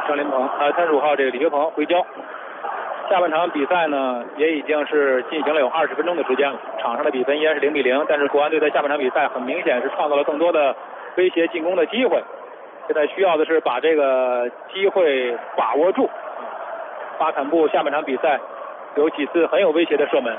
35号这个李学鹏回交。下半场比赛呢也已经是进行了有20分钟的时间了，场上的比分依然是0-0，但是国安队在下半场比赛很明显是创造了更多的威胁进攻的机会。现在需要的是把这个机会把握住。巴坎布下半场比赛有几次很有威胁的射门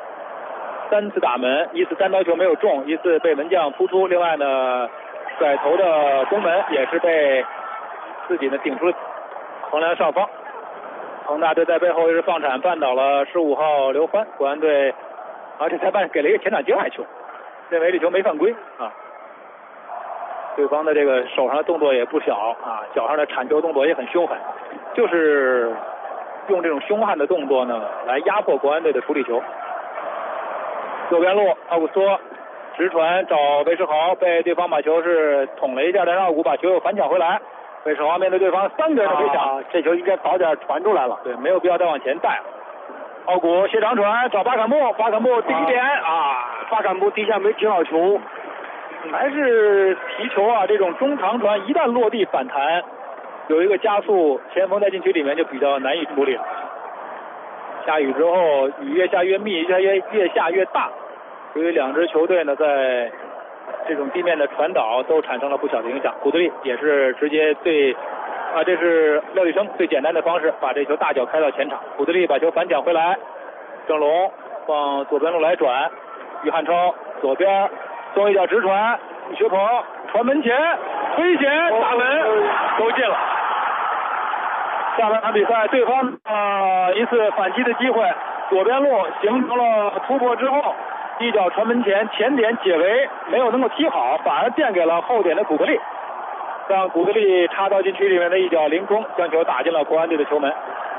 ，3次打门，1次单刀球没有中，1次被门将扑出，另外呢甩头的攻门也是被自己呢顶出了横梁上方。恒大队在背后又是放铲绊倒了15号刘欢，国安队这裁判给了一个前场界外球，认为这球没犯规啊。对方的这个手上的动作也不小啊，脚上的铲球动作也很凶狠，就是用这种凶悍的动作呢来压迫国安队的处理球。右边路奥古斯托直传找韦世豪，被对方把球是捅了一下，但是奥古把球又反抢回来。韦世豪面对对方3个人的围抢，这球应该早点传出来了，对，没有必要再往前带了。奥古斜长传找巴坎布，巴坎布第一点巴坎布第一下没停好球，还是皮球这种中长传一旦落地反弹有一个加速，前锋在禁区里面就比较难以处理了。下雨之后雨越下越密，越下越大，所以两支球队呢在这种地面的传导都产生了不小的影响。古德利也是直接这是廖立生最简单的方式，把这球大脚开到前场。古德利把球反抢回来，郑龙往左边路来转，于汉超左边送一脚直传，李学鹏传门前危险打门都进了。下半场比赛对方一次反击的机会，左边路形成了突破之后，一脚传门前，前点解围没有能够踢好，反而垫给了后点的古德利，让古德利插到禁区里面的一脚凌空，将球打进了国安队的球门。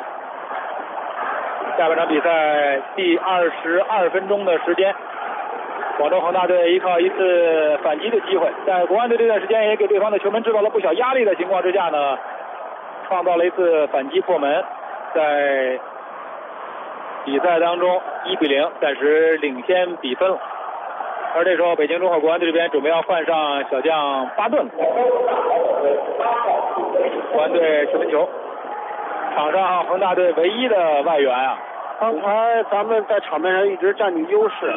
下半场比赛第22分钟的时间，广州恒大队依靠一次反击的机会，在国安队这段时间也给对方的球门制造了不小压力的情况之下呢，创造了一次反击破门，在比赛当中1-0暂时领先比分了。而这时候北京中赫国安队这边准备要换上小将巴顿，国安队持分球，场上恒大队唯一的外援刚才咱们在场面上一直占据优势，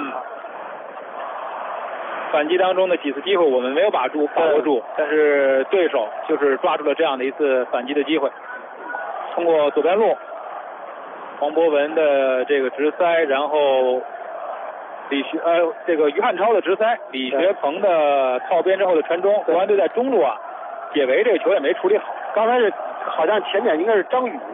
反击当中的几次机会我们没有把握住，但是对手就是抓住了这样的一次反击的机会，通过左边路黄博文的这个直塞，然后这个于汉超的直塞，李学鹏的靠边之后的传中，国安队在中路解围这个球也没处理好。刚才是好像前点应该是张宇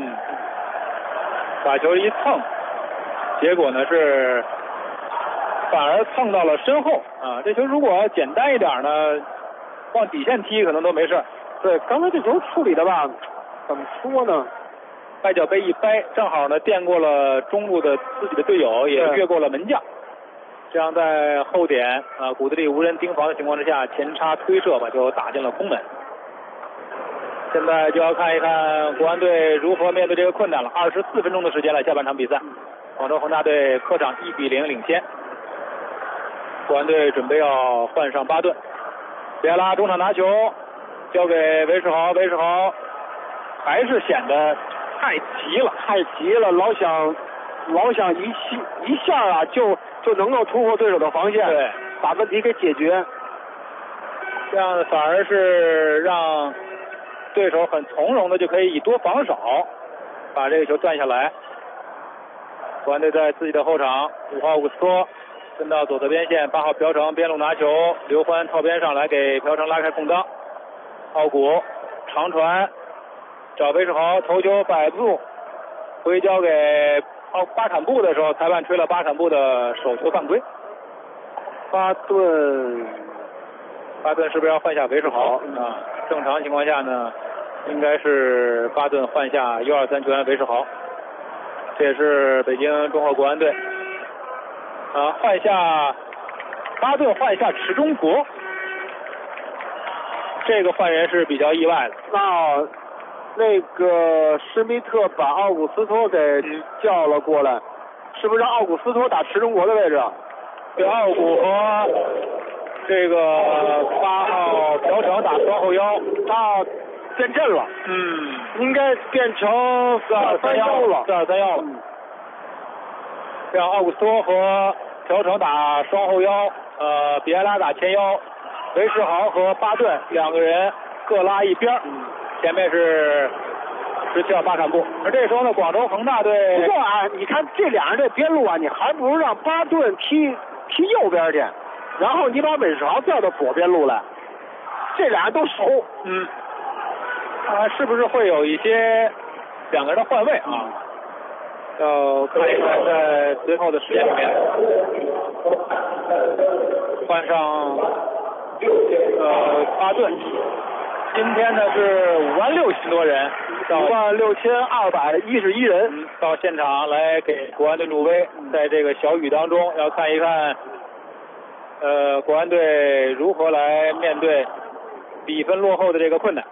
把球一蹭，结果呢是反而蹭到了身后这球如果简单一点呢，往底线踢可能都没事。对，刚才这球处理的怎么说呢？掰脚背一掰，正好呢垫过了中路的自己的队友，也越过了门将。这样在后点古德利无人盯防的情况之下，前插推射把球打进了空门。现在就要看一看国安队如何面对这个困难了。24分钟的时间了，下半场比赛，广州恒大队客场1-0领先。国安队准备要换上巴顿，别拉中场拿球交给韦世豪，韦世豪还是显得太急了，老想一下就能够突破对手的防线，对，把问题给解决，这样反而是让对手很从容的就可以以多防少把这个球断下来。国安队在自己的后场，5号伍斯托跟到左侧边线，8号朴成边路拿球，刘欢靠边上来给朴成拉开空当，奥古长传找韦世豪头球摆住，回交给巴坎布的时候，裁判吹了巴坎布的手球犯规。巴顿是不是要换下韦世豪正常情况下呢，应该是巴顿换下U23球员韦世豪，这也是北京中赫国安队换下巴顿，换下池中国，这个换人是比较意外的。那个施密特把奥古斯托给叫了过来，是不是让奥古斯托打池中国的位置？对，奥古和这个8号朴成打双后腰。 变阵了，应该变成4-2-3-1了 ，4-2-3-1了。让奥古斯托和朴成打双后腰，比埃拉打前腰，韦世豪和巴顿两个人各拉一边，前面是17号巴坎布。而这时候呢，广州恒大队不过啊，你看这俩人这边路啊，你还不如让巴顿踢右边去，然后你把韦世豪调到左边路来，这俩人都熟。 是不是会有一些两个人的换位啊？要看一看在随后的时间里面，换上巴顿。今天呢是56000多人，到 56211人到现场来给国安队助威。在这个小雨当中，要看一看国安队如何来面对比分落后的这个困难。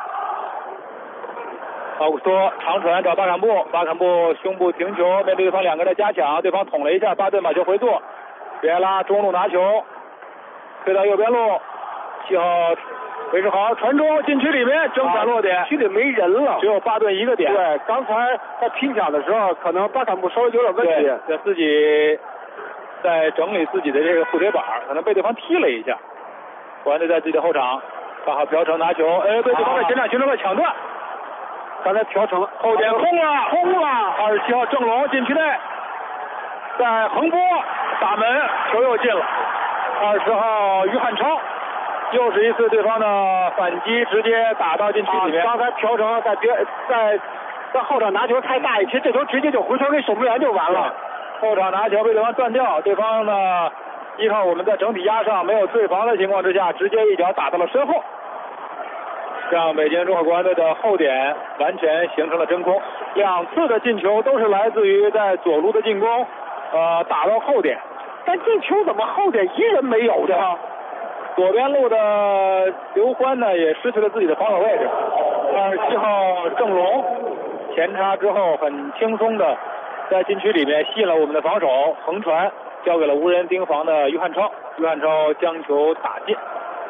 奥古斯托长传找巴坎布，巴坎布胸部停球，面对对方两个人的加强，对方捅了一下，巴顿把球回做，比埃拉中路拿球，推到右边路，7号韦世豪传中禁区里面正反落点， 区里没人了， 只有巴顿一个点。 对，刚才在拼抢的时候，可能巴坎布稍微有点问题， 在自己在整理自己的这个护腿板，可能被对方踢了一下。国安队在自己的后场，8号朴成拿球，被对方在前场形成了抢断。刚才朴成后点空了，27号郑龙禁区内，在横波打门，球又进了。20号于汉超，又是一次对方的反击，直接打到禁区里面。 刚才朴成在后场拿球太大一些，这球直接就回传给守门员就完了。 后场拿球被对方断掉，对方呢依靠我们在整体压上没有对防的情况之下，直接一脚打到了身后。让北京中赫国安队的后点完全形成了真空，2次的进球都是来自于在左路的进攻，打到后点， 但进球怎么后点一人没有的？ 左边路的刘欢呢也失去了自己的防守位置，27号郑龙前插之后很轻松的在禁区里面吸引了我们的防守，横传交给了无人盯防的于汉超，于汉超将球打进。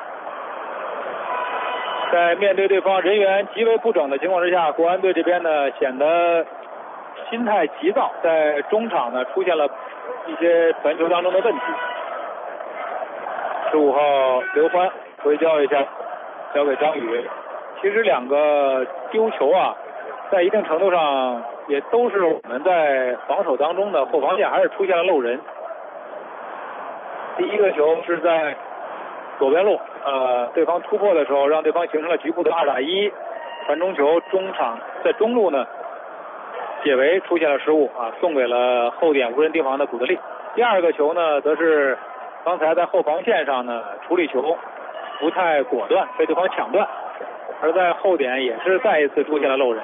在面对对方人员极为不整的情况之下，国安队这边呢显得心态急躁，在中场呢出现了一些传球当中的问题。15号刘欢回交一下，交给张宇。其实两个丢球啊，在一定程度上也都是我们在防守当中的后防线还是出现了漏人。第一个球是在左边路，对方突破的时候，让对方形成了局部的2打1，传中球，中场在中路呢，解围出现了失误啊，送给了后点无人盯防的古德利。第二个球呢，则是刚才在后防线上呢处理球不太果断，被对方抢断，而在后点也是再一次出现了漏人。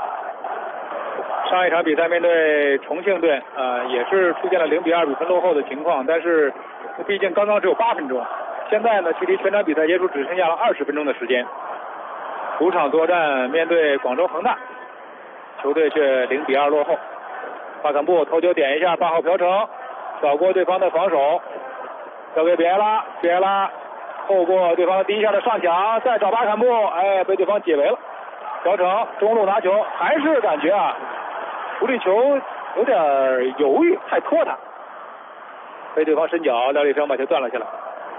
上一场比赛面对重庆队，也是出现了0比2比分落后的情况，但是毕竟刚刚只有8分钟。现在呢，距离全场比赛结束只剩下了20分钟的时间。主场作战面对广州恒大，球队却0比2落后。巴坎布头球点一下，8号朴成扫过对方的防守，交给比埃拉，比埃拉后过对方第一下的上抢，再找巴坎布，被对方解围了。朴成中路拿球，还是感觉处理球有点犹豫，太拖沓，被对方伸脚廖立生把球断了下来。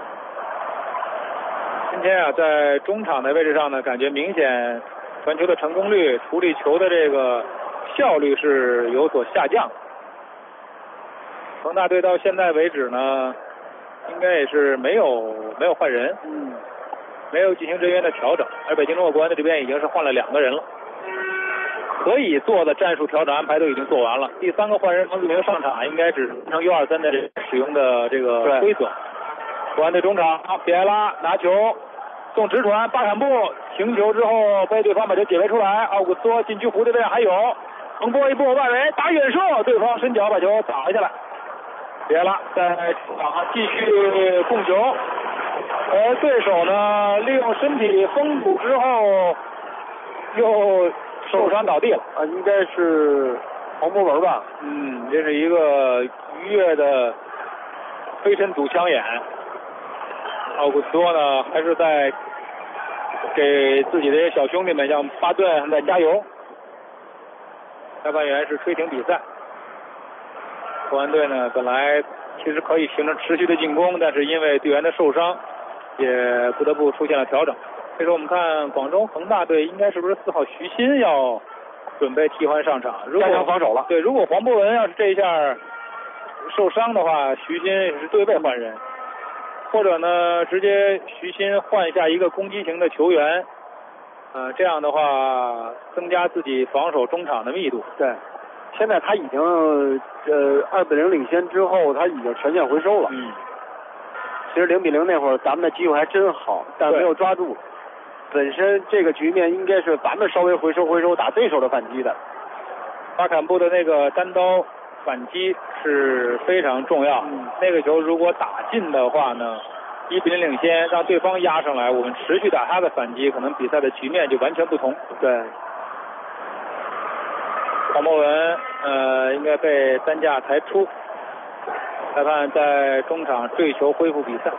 今天在中场的位置上呢，感觉明显传球的成功率、处理球的这个效率是有所下降。恒大队到现在为止呢，应该也是没有换人，没有进行人员的调整，而北京中赫国安队这边已经是换了2个人了，可以做的战术调整安排都已经做完了。第3个换人彭子明上场，应该只是按照 U23 的使用的这个规则。国安队中场比埃拉拿球送直传，巴坎布停球之后被对方把球解围出来，奥古斯托禁区弧的位置还有，横波一步外围打远射，对方伸脚把球打下来。比埃拉在场继续控球，而对手呢利用身体封堵之后又受伤倒地了， 应该是黄博文吧？ 这是一个愉悦的飞身堵枪眼。奥古斯托呢还是在给自己的小兄弟们，像巴顿在加油。裁判员是吹停比赛。国安队呢，本来其实可以形成持续的进攻，但是因为队员的受伤，也不得不出现了调整。所以说，我们看广州恒大队应该是不是4号徐新要准备替换上场？如果加强防守了。 对，如果黄博文要是这一下受伤的话，徐新是对位换人，或者呢直接徐新换下一个攻击型的球员，这样的话增加自己防守中场的密度。 对，现在他已经2-0领先之后，他已经全线回收了。其实0-0那会儿咱们的机会还真好，但没有抓住。本身这个局面应该是咱们稍微回收打对手的反击的。 巴坎布的那个单刀反击是非常重要。那个球如果打进的话呢，1-0领先，让对方压上来，我们持续打他的反击，可能比赛的局面就完全不同。 对。 黄博文应该被担架抬出，裁判在中场坠球恢复比赛。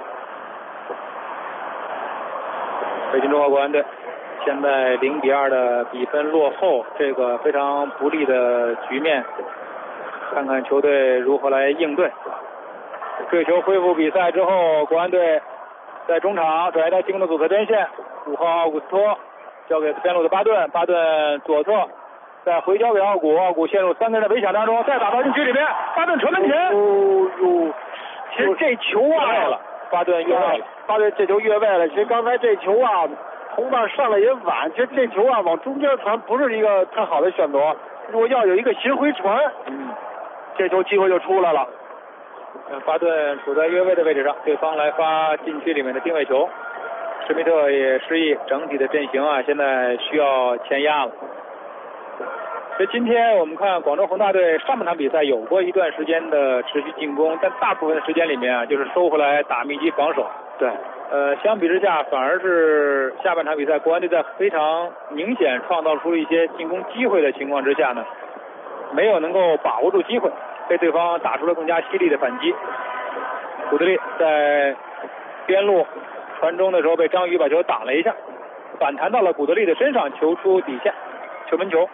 北京中国国安队现在0-2的比分落后，这个非常不利的局面，看看球队如何来应对。坠球恢复比赛之后，国安队在中场转移到进攻的左侧边线，5号奥古斯托交给边路的巴顿，巴顿左侧再回交给奥古陷入3个人的围抢当中，再打到禁区里面，巴顿传门前。 其实这球啊， 巴顿越位了， 巴顿这球越位了。其实刚才这球啊，红棒上来也晚，其实这球啊往中间传不是一个太好的选择。如果要有一个斜回传，这球机会就出来了。 巴顿处在越位的位置上，对方来发禁区里面的定位球。施密特也示意整体的阵型啊，现在需要前压了。所以今天我们看广州恒大队上半场比赛有过一段时间的持续进攻，但大部分的时间里面啊，就是收回来打密集防守。 对。 相比之下，反而是下半场比赛国安队在非常明显创造出一些进攻机会的情况之下呢，没有能够把握住机会，被对方打出了更加犀利的反击。古德利在边路传中的时候被张宇把球挡了一下，反弹到了古德利的身上，球出底线，球门球。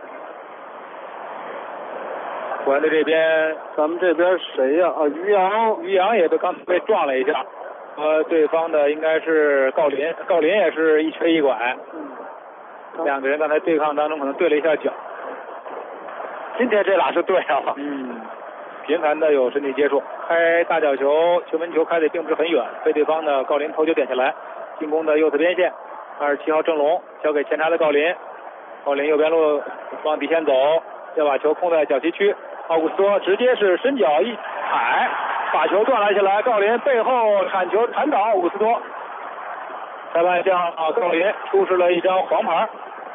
国安队这边， 咱们这边谁呀？ 于洋也刚才被撞了一下，和对方的应该是郜林也是一瘸一拐，两个人刚才对抗当中可能对了一下脚。 今天这俩是对上了。 频繁的有身体接触，开大角球，球门球开的并不是很远，被对方的郜林头球点下来。进攻的右侧边线，27号郑龙交给前插的郜林右边路往底线走，要把球控在小旗区。奥古斯托直接是伸脚一踩，把球断了下来。郜林背后铲球铲倒奥古斯托，裁判向郜林出示了一张黄牌。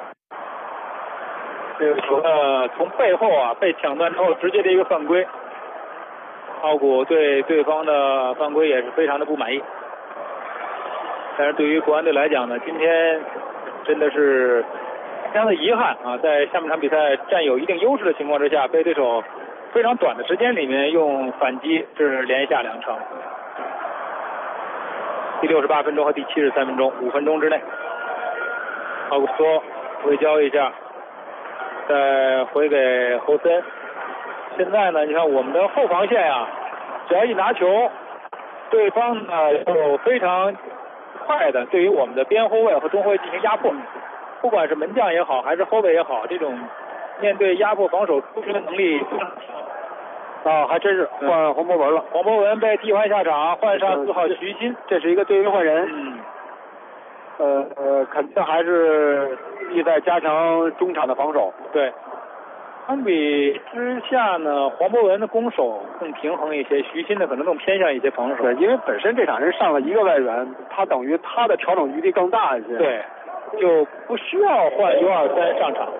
这个球呢，从背后啊被抢断之后，直接的一个犯规。奥古对对方的犯规也是非常的不满意。但是对于国安队来讲呢，今天真的是非常的遗憾啊，在下半场比赛占有一定优势的情况之下，被对手非常短的时间里面用反击是连下2城。第68分钟和第73分钟，5分钟之内，奥古斯托回交一下，再回给侯森。现在呢，你看我们的后防线啊，只要一拿球，对方呢就非常快的对于我们的边后卫和中后卫进行压迫，不管是门将也好，还是后卫也好，这种面对压迫防守出球的能力非常强。 还真是换黄博文了。 黄博文被替换下场，换上4号徐新， 这是一个对位换人。肯定还是意在加强中场的防守。 对。相比之下呢，黄博文的攻守更平衡一些，徐新的可能更偏向一些防守。 对，因为本身这场人上了一个外援，他等于他的调整余地更大一些。 对，就不需要换U23上场。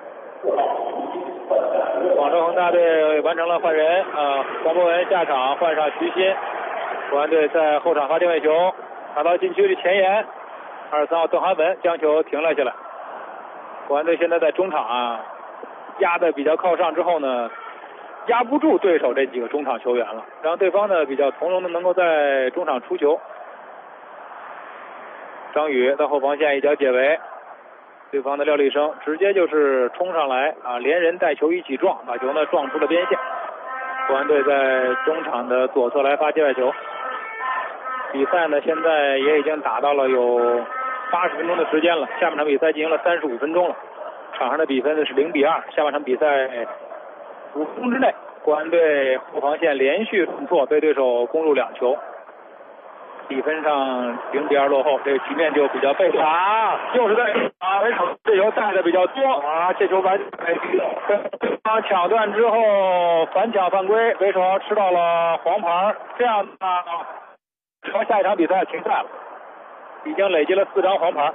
广州恒大队完成了换人，黄博文下场换上徐新。国安队在后场发定位球，打到禁区的前沿，23号邓涵文将球停了下来。国安队现在在中场啊，压的比较靠上之后呢，压不住对手这几个中场球员了，让对方呢比较从容的能够在中场出球。 张宇在后防线一脚解围，对方的廖立生直接就是冲上来啊，连人带球一起撞，把球呢撞出了边线。国安队在中场的左侧来发界外球。比赛呢现在也已经打到了有80分钟的时间了，下半场比赛进行了35分钟了，场上的比分呢是0-2。下半场比赛5分钟之内，国安队后防线连续犯错，被对手攻入2球，比分上0-2落后，这个局面就比较被动啊。又是在围场这球带的比较多啊，这球完对方抢断之后反抢犯规，围手吃到了黄牌，这样啊，朝下一场比赛停赛了，已经累积了4张黄牌。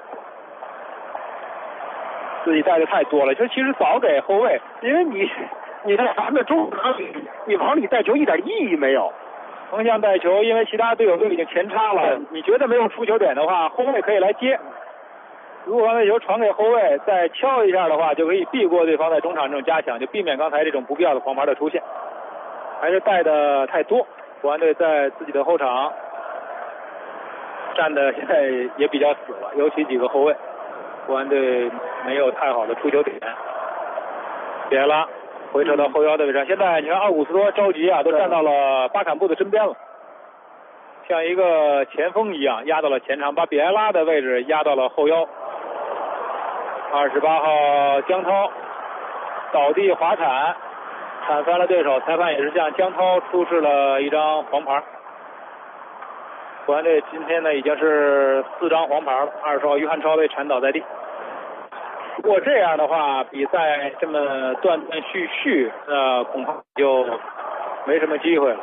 自己带的太多了，就其实早给后卫， 因为你在咱们中场你往里带球一点意义没有。 横向带球，因为其他队友都已经前插了，你觉得没有出球点的话，后卫可以来接。如果把那球传给后卫，再敲一下的话，就可以避过对方在中场这种加强，就避免刚才这种不必要的黄牌的出现。还是带的太多，国安队在自己的后场站的现在也比较死了，尤其几个后卫，国安队没有太好的出球点。别拉回撤到后腰的位置上，现在你看奥古斯托着急啊，都站到了巴坎布的身边了，像一个前锋一样压到了前场，把比埃拉的位置压到了后腰。28号江涛倒地滑铲，铲翻了对手，裁判也是向江涛出示了1张黄牌。国安队今天呢已经是4张黄牌了，20号于汉超被铲倒在地。如果这样的话，比赛这么断断续续，恐怕就没什么机会了。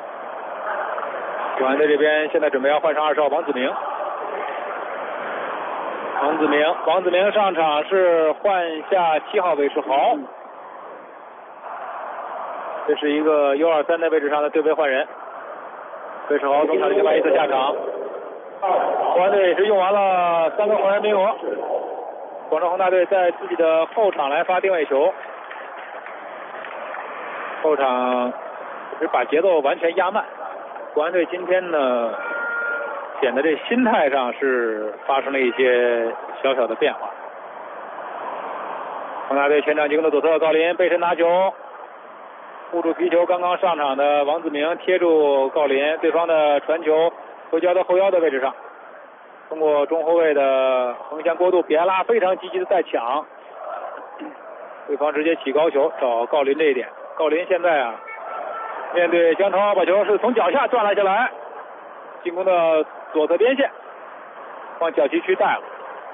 国安队这边现在准备要换上20号王子明。王子明上场是换下7号韦世豪，这是一个U23的位置上的对位换人。韦世豪中场另外一次下场。国安队也是用完了3个换人名额。广州恒大队在自己的后场来发定位球，后场是把节奏完全压慢。国安队今天呢显得这心态上是发生了一些小小的变化。恒大队前场进攻的左侧，郜林背身拿球，护住皮球，刚刚上场的王子明贴住郜林，对方的传球回交到后腰的位置上，通过中后卫的横向过渡，比埃拉非常积极的在抢，对方直接起高球找郜林这一点。郜林现在啊面对江涛，把球是从脚下转了下来，进攻的左侧边线往脚旗区带了，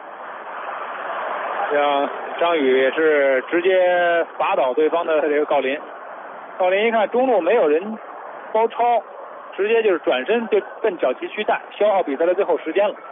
让张宇也是直接罚倒对方的这个郜林。郜林一看中路没有人包抄，直接就是转身就奔脚旗区带，消耗比赛的最后时间了。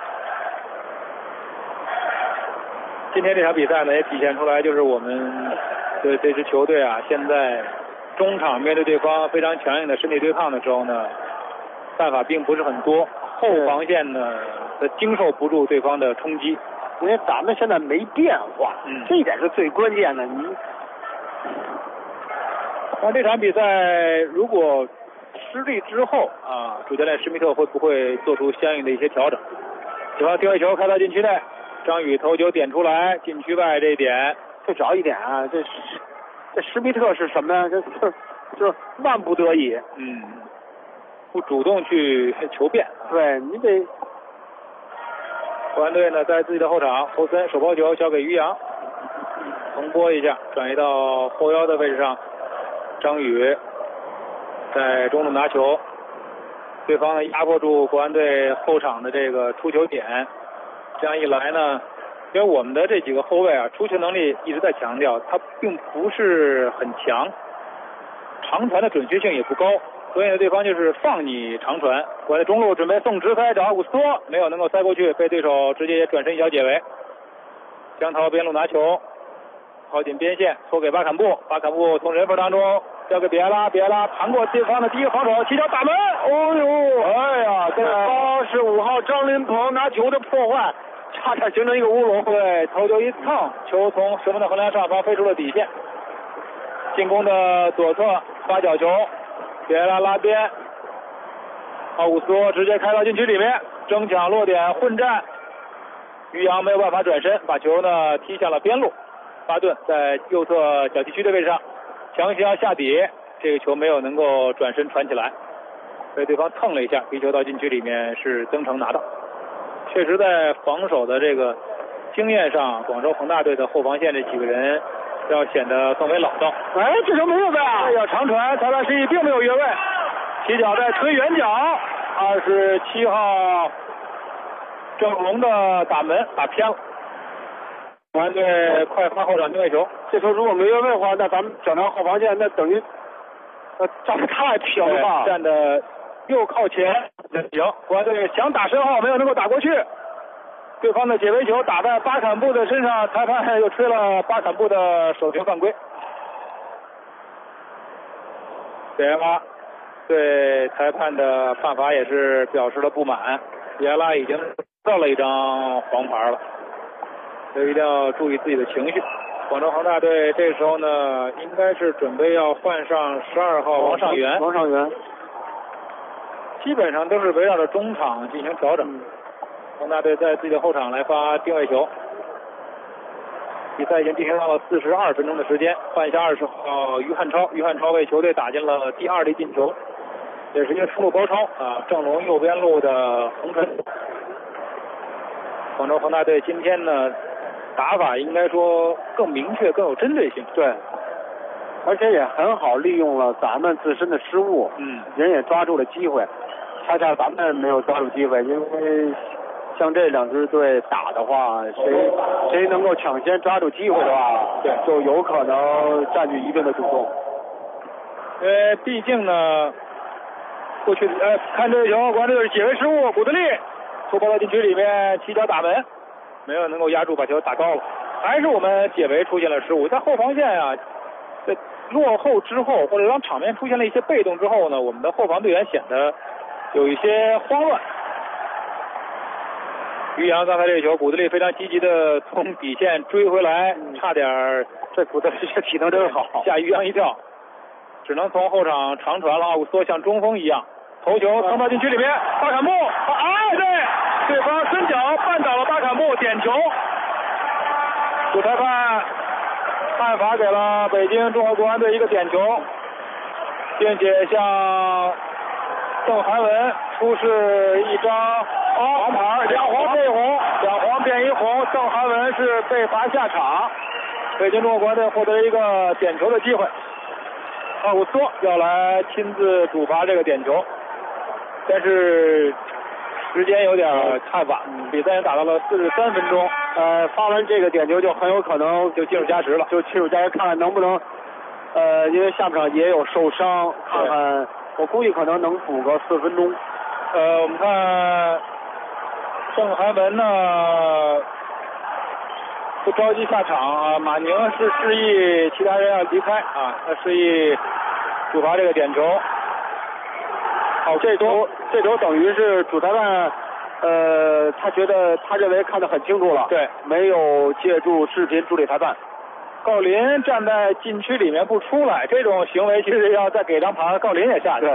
今天这场比赛呢也体现出来，就是我们对这支球队啊，现在中场面对对方非常强硬的身体对抗的时候呢，办法并不是很多，后防线呢经受不住对方的冲击， 因为咱们现在没变化，这一点是最关键的。 那这场比赛如果失利之后啊，主教练施密特会不会做出相应的一些调整？对方定位球开到禁区内，张宇头球点出来，禁区外这一点最主要一点啊，这施密特是什么呀？就是万不得已， 不主动去求变。 对你得。 国安队呢在自己的后场，侯森手抛球交给于洋，重拨一下，转移到后腰的位置上，张宇在中路拿球，对方呢压迫住国安队后场的这个出球点，这样一来呢，因为我们的这几个后卫啊，出球能力一直在强调，他并不是很强，长传的准确性也不高，所以呢对方就是放你长传。国安的中路准备送直塞找奥古斯托，没有能够塞过去，被对手直接转身一脚解围。江涛边路拿球，靠近边线托给巴坎布，巴坎布从人缝当中交给比埃拉，比埃拉盘过对方的第一个防守，起脚打门。哦呦，哎呀，这个85号张林鹏拿球的破坏，差点形成一个乌龙。对，头球一蹭，球从射门的横梁上方飞出了底线。进攻的左侧发角球，比埃拉拉边，奥古斯托直接开到禁区里面，争抢落点混战， 于洋没有办法转身，把球呢踢向了边路。巴顿在右侧小禁区的位置上强行要下底，这个球没有能够转身传起来，被对方蹭了一下，皮球到禁区里面是曾诚拿到。确实在防守的这个经验上，广州恒大队的后防线这几个人要显得更为老道。 哎，这球没有的啊！ 这要长传，裁判示意并没有越位，起脚在推远角，27号郑龙的打门打偏了。国安队快发后场定位球， 这球如果没越位的话，那咱们整条后防线那等于站得太平了吧？ 站的又靠前行，国安队想打身后没有能够打过去，对方的解围球打在巴坎布的身上，裁判又吹了巴坎布的手球犯规。维埃拉对裁判的判罚也是表示了不满，维埃拉已经到了一张黄牌了，所以一定要注意自己的情绪。广州恒大队这时候呢，应该是准备要换上12号王上源。 王上源基本上都是围绕着中场进行调整。恒大队在自己的后场来发定位球。比赛已经进行到了42分钟的时间，换下20号于汉超，于汉超为球队打进了第2粒进球，也是一个出路包抄啊。郑龙右边路的横传。广州恒大队今天呢打法应该说更明确、更有针对性。 对，而且也很好利用了咱们自身的失误，人也抓住了机会，恰恰咱们没有抓住机会，因为像这两支队打的话，谁能够抢先抓住机会的话，对，就有可能占据一定的主动。 因为毕竟呢，过去看这个球，关键是解围失误，古德利突破到禁区里面，起脚打门，没有能够压住，把球打高了。还是我们解围出现了失误，在后防线啊，在落后之后，或者当场面出现了一些被动之后呢，我们的后防队员显得有一些慌乱。于洋刚才这个球，古德利非常积极的从底线追回来，差点这古德利这体能真好， 吓于洋一跳，只能从后场长传了，奥古斯托像中锋一样头球蹭到禁区里面，巴坎布，对方伸脚绊倒了巴坎布，点球。主裁判判罚给了北京中赫国安队一个点球，并且向邓涵文出示一张黄牌，两黄变一红，两黄变一红，邓涵文是被罚下场。北京中赫国安队获得一个点球的机会，奥古斯托要来亲自主罚这个点球，但是时间有点太晚，比赛也打到了43分钟， 发完这个点球就很有可能就进入加时了， 就进入加时，看看能不能，因为下半场也有受伤，看看我估计可能能补个4分钟。 我们看郑涵文呢不着急下场啊，马宁是示意其他人要离开啊，他示意主罚这个点球。 好，这球等于是主裁判，他认为看得很清楚了， 对， 没有借助视频处理裁判。 郜林站在禁区里面不出来，这种行为其实要再给张牌，郜林也下去。 对，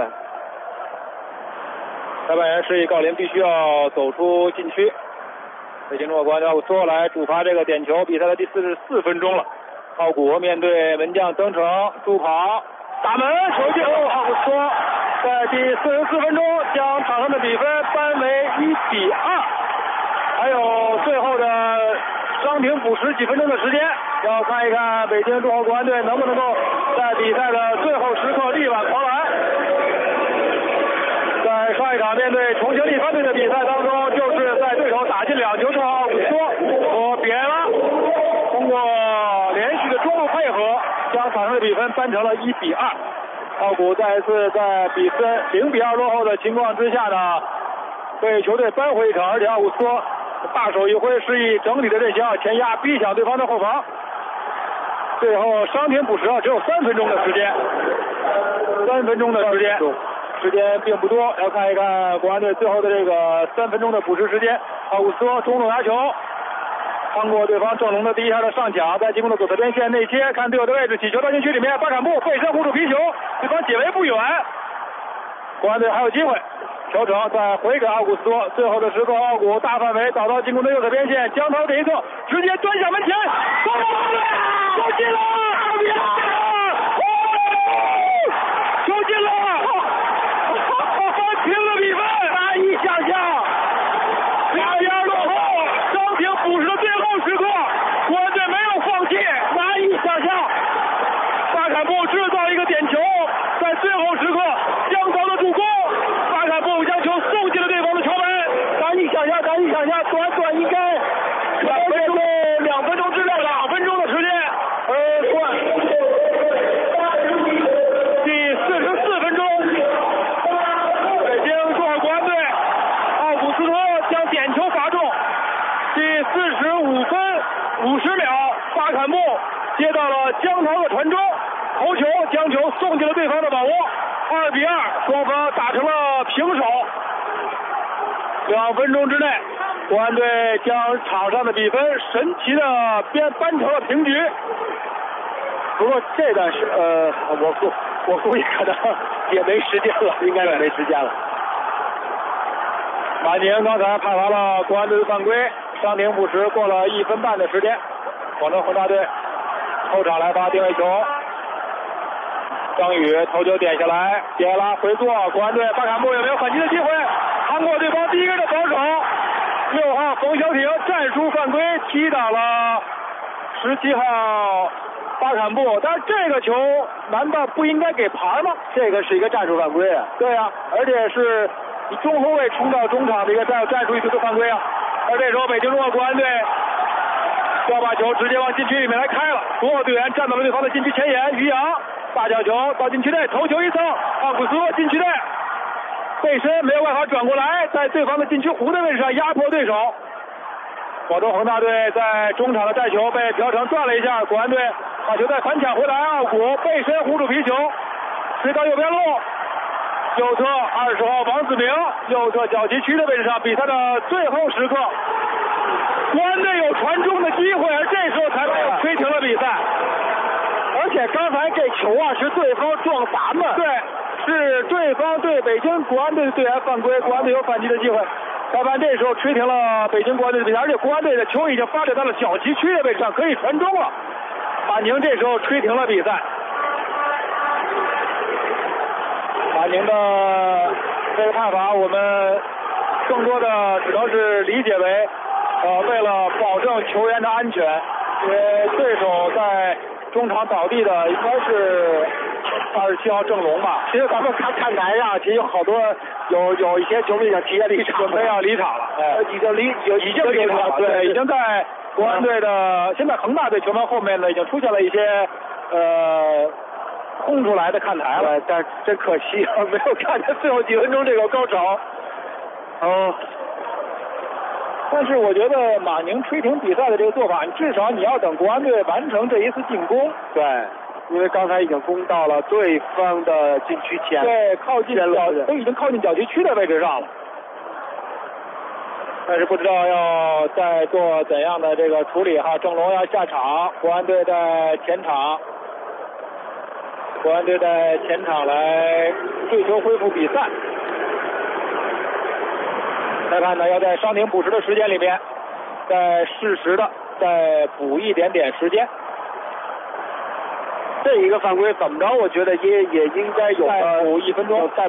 裁判员示意郜林必须要走出禁区。北京中赫国安队奥古斯托来主罚这个点球，比赛的第44分钟了。奥古面对门将曾诚助跑打门，球进，奥古斯托在第44分钟将场上的比分扳为1-2，还有最后的伤停补时几分钟的时间，要看一看北京中赫国安队能不能够在比赛的最后时刻力挽狂澜。在上一场面对重庆力帆队的比赛当中，就是在对手打进2球之后，奥古斯托和比埃拉通过连续的中路配合，将场上的比分扳成了1-2。奥古再一次在比分0-2落后的情况之下呢，被球队扳回一场，而且奥古斯托大手一挥，示意整体的阵型前压，逼抢对方的后防。最后伤停补时只有3分钟的时间，3分钟的时间，时间并不多，要看一看国安队最后的这个3分钟的补时时间。奥古斯托中路拿球，穿过对方郑龙的第一下的上抢，在进攻的左侧边线内切，看队友的位置，起球到禁区里面，巴坎布背身护住皮球，对方解围不远，国安队还有机会。 调整，再回给奥古斯托。最后的时刻，奥古大范围找到进攻的右侧边线，江涛这一侧直接端向门前，球进了！2比2！球进了！平了比分，难以想象。2比2落后，伤停补时的最后时刻，国安队没有放弃，难以想象。巴坎布制造一个点球，在最后时刻，江涛的助攻，巴坎布将球送进了对方的球门，难以想象，短应该2分钟之内，2分钟的时间，第44分钟，北京中赫国安队奥古斯托将点球罚中，第45分50秒，巴坎布接到了江涛的传中，头球将球送进了对方的网窝，2比2，双方打成了平手。2分钟之内，国安队将场上的比分神奇的扳成了平局。 不过这段是我估计可能也没时间了，应该也没时间了。 马宁刚才判罚了国安队的犯规，伤停补时，过了1分半的时间。广州恒大队后场来发定位球，张宇头球点下来，杰拉回做，国安队巴坎布有没有反击的机会？趟过对方第一个人的防守，6号冯潇霆战术犯规踢倒了17号巴坎布，但是这个球难道不应该给牌吗？ 这个是一个战术犯规啊！ 对啊，而且是以中后卫冲到中场的一个战术意图的犯规啊！而这时候北京中赫国安队要把球直接往禁区里面来开了，所有队员站到了对方的禁区前沿，于洋大角球到禁区内，头球一蹭，奥古斯托禁区内背身没有办法转过来，在对方的禁区弧的位置上压迫对手。广州恒大队在中场的带球被朴成转了一下，国安队把球再反抢回来，奥古背身护住皮球，追到右边路，右侧20号王子明右侧角旗区的位置上，比赛的最后时刻，国安队有传中的机会，而这时候裁判吹停了比赛。 而且刚才这球啊是对方撞咱们， 对，是对方对北京国安队的队员犯规，国安队有反击的机会。裁判这时候吹停了北京国安队的比赛，而且国安队的球已经发展到了角旗区的位置上，可以传中了。马宁这时候吹停了比赛。马宁的这个判罚，我们更多的只能是理解为，为了保证球员的安全，因为对手在中场倒地的应该是27号郑龙吧。 其实咱们看台上，其实有好多有一些球迷已经提前离场， 准备要离场了， 已经离场了， 对，已经在国安队的，现在恒大队球门后面呢，已经出现了一些空出来的看台了， 但真可惜啊，没有看见最后几分钟这个高潮。 但是我觉得马宁吹停比赛的这个做法，至少你要等国安队完成这一次进攻。 对，因为刚才已经攻到了对方的禁区前， 对，都已经靠近角旗区的位置上了。但是不知道要再做怎样的这个处理哈。郑龙要下场，国安队在前场，来追求恢复比赛。裁判呢要在伤停补时的时间里面，再适时的再补一点点时间。 这一个犯规怎么着？我觉得也应该有再补1分钟，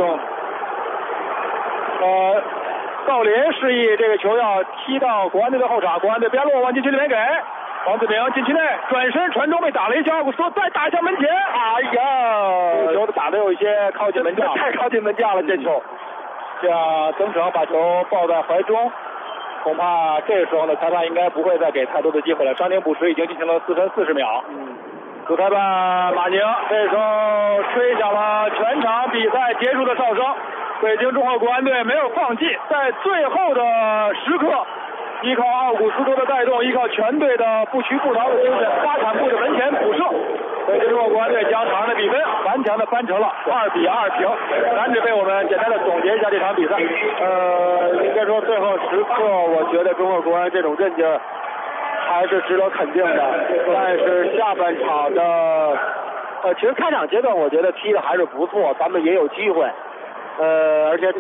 郜林示意这个球要踢到国安队的后场，国安队边路往禁区里面给王子明禁区内转身传中被打了一下，奥古斯托再打向门前，哎呀，这个球打得有一些靠近门将， 太靠近门将了，这球。 像曾诚把球抱在怀中，恐怕这个时候呢，裁判应该不会再给太多的机会了。伤停补时已经进行了4分40秒。主裁判马宁这时候吹响了全场比赛结束的哨声。北京中赫国安队没有放弃，在最后的时刻，依靠奥古斯托的带动，依靠全队的不屈不挠的精神，巴坎布的门前补射，北京中赫国安队将场上的比分顽强的扳成了2比2平。男子为我们简单的总结一下这场比赛。 应该说最后时刻，我觉得中赫国安这种韧劲儿还是值得肯定的。但是下半场的，其实开场阶段我觉得踢的还是不错，咱们也有机会，而且。